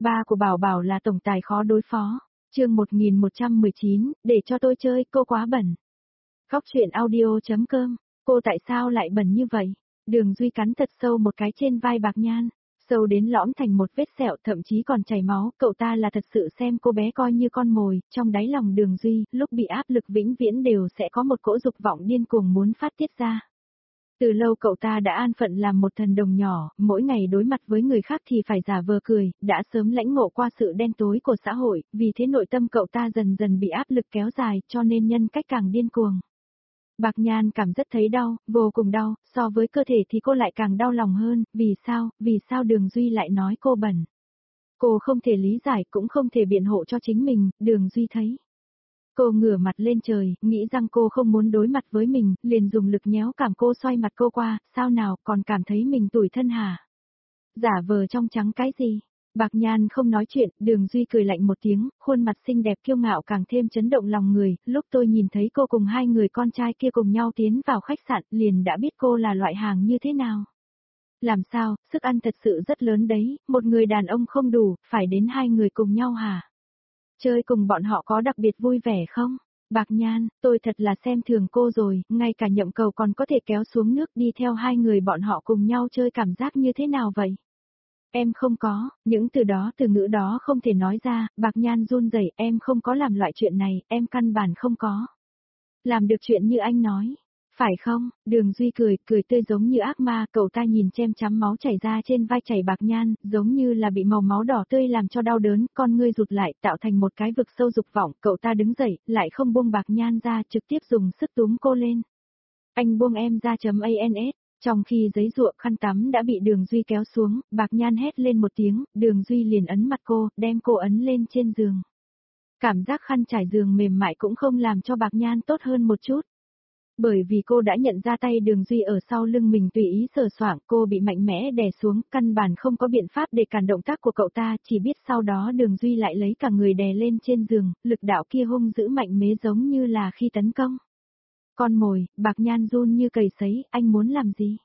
Ba của Bảo Bảo là tổng tài khó đối phó. Chương 1119, để cho tôi chơi, cô quá bẩn. Khóc chuyện audio.com, cô tại sao lại bẩn như vậy? Đường Duy cắn thật sâu một cái trên vai Bạc Nhan, sâu đến lõm thành một vết sẹo, thậm chí còn chảy máu. Cậu ta là thật sự xem cô bé coi như con mồi. Trong đáy lòng Đường Duy, lúc bị áp lực vĩnh viễn đều sẽ có một cỗ dục vọng điên cuồng muốn phát tiết ra. Từ lâu cậu ta đã an phận làm một thần đồng nhỏ, mỗi ngày đối mặt với người khác thì phải giả vờ cười, đã sớm lãnh ngộ qua sự đen tối của xã hội, vì thế nội tâm cậu ta dần dần bị áp lực kéo dài, cho nên nhân cách càng điên cuồng. Bạc Nhan cảm rất thấy đau, vô cùng đau, so với cơ thể thì cô lại càng đau lòng hơn. Vì sao Đường Duy lại nói cô bẩn? Cô không thể lý giải, cũng không thể biện hộ cho chính mình. Đường Duy thấy cô ngửa mặt lên trời, nghĩ rằng cô không muốn đối mặt với mình, liền dùng lực nhéo cảm cô, xoay mặt cô qua. Sao nào, còn cảm thấy mình tủi thân hả? Giả vờ trong trắng cái gì? Bạc Nhan không nói chuyện. Đường Duy cười lạnh một tiếng, khuôn mặt xinh đẹp kiêu ngạo càng thêm chấn động lòng người. Lúc tôi nhìn thấy cô cùng hai người con trai kia cùng nhau tiến vào khách sạn, liền đã biết cô là loại hàng như thế nào. Làm sao, sức ăn thật sự rất lớn đấy, một người đàn ông không đủ, phải đến hai người cùng nhau hả? Chơi cùng bọn họ có đặc biệt vui vẻ không? Bạc Nhan, tôi thật là xem thường cô rồi, ngay cả Nhậm Cầu còn có thể kéo xuống nước đi theo hai người bọn họ cùng nhau chơi, cảm giác như thế nào vậy? Em không có, những từ ngữ đó không thể nói ra. Bạc Nhan run rẩy, em không có làm loại chuyện này, em căn bản không có làm được chuyện như anh nói. Phải không? Đường Duy cười tươi giống như ác ma. Cậu ta nhìn chém chắm máu chảy ra trên vai chảy Bạc Nhan, giống như là bị màu máu đỏ tươi làm cho đau đớn, con ngươi rụt lại tạo thành một cái vực sâu dục vọng. Cậu ta đứng dậy, lại không buông Bạc Nhan ra, trực tiếp dùng sức túm cô lên. Anh buông em ra .ans. Trong khi giấy ruộng khăn tắm đã bị Đường Duy kéo xuống, Bạc Nhan hét lên một tiếng, Đường Duy liền ấn mặt cô, đem cô ấn lên trên giường. Cảm giác khăn trải giường mềm mại cũng không làm cho Bạc Nhan tốt hơn một chút. Bởi vì cô đã nhận ra tay Đường Duy ở sau lưng mình tùy ý sờ soạng, cô bị mạnh mẽ đè xuống, căn bản không có biện pháp để cản động tác của cậu ta, chỉ biết sau đó Đường Duy lại lấy cả người đè lên trên giường, lực đạo kia hung dữ mạnh mẽ giống như là khi tấn công. Con mồi, Bạc Nhan run như cầy sấy, anh muốn làm gì?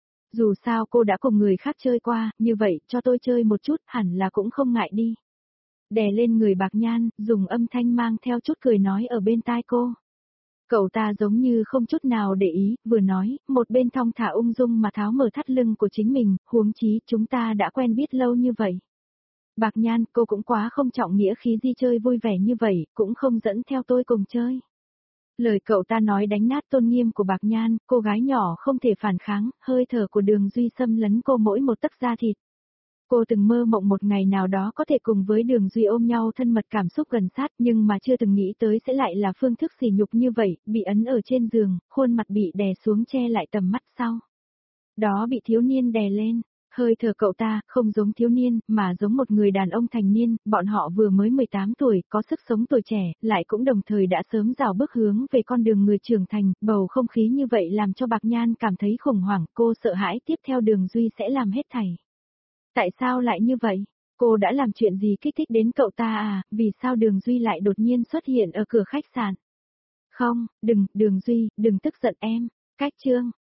Dù sao cô đã cùng người khác chơi qua, như vậy, cho tôi chơi một chút, hẳn là cũng không ngại đi. Đè lên người Bạc Nhan, dùng âm thanh mang theo chút cười nói ở bên tai cô. Cậu ta giống như không chút nào để ý, vừa nói, một bên thong thả ung dung mà tháo mở thắt lưng của chính mình, huống chí chúng ta đã quen biết lâu như vậy. Bạc Nhan, cô cũng quá không trọng nghĩa khí, đi chơi vui vẻ như vậy, cũng không dẫn theo tôi cùng chơi. Lời cậu ta nói đánh nát tôn nghiêm của Bạc Nhan, cô gái nhỏ không thể phản kháng, hơi thở của Đường Duy xâm lấn cô mỗi một tấc da thịt. Cô từng mơ mộng một ngày nào đó có thể cùng với Đường Duy ôm nhau thân mật, cảm xúc gần sát, nhưng mà chưa từng nghĩ tới sẽ lại là phương thức sỉ nhục như vậy, bị ấn ở trên giường, khuôn mặt bị đè xuống che lại tầm mắt sau. Đó bị thiếu niên đè lên. Hơi thở cậu ta, không giống thiếu niên, mà giống một người đàn ông thành niên. Bọn họ vừa mới 18 tuổi, có sức sống tuổi trẻ, lại cũng đồng thời đã sớm rào bước hướng về con đường người trưởng thành. Bầu không khí như vậy làm cho Bạc Nhan cảm thấy khủng hoảng, cô sợ hãi tiếp theo Đường Duy sẽ làm hết thảy. Tại sao lại như vậy? Cô đã làm chuyện gì kích thích đến cậu ta à? Vì sao Đường Duy lại đột nhiên xuất hiện ở cửa khách sạn? Không, Đường Duy, đừng tức giận em. Cách chương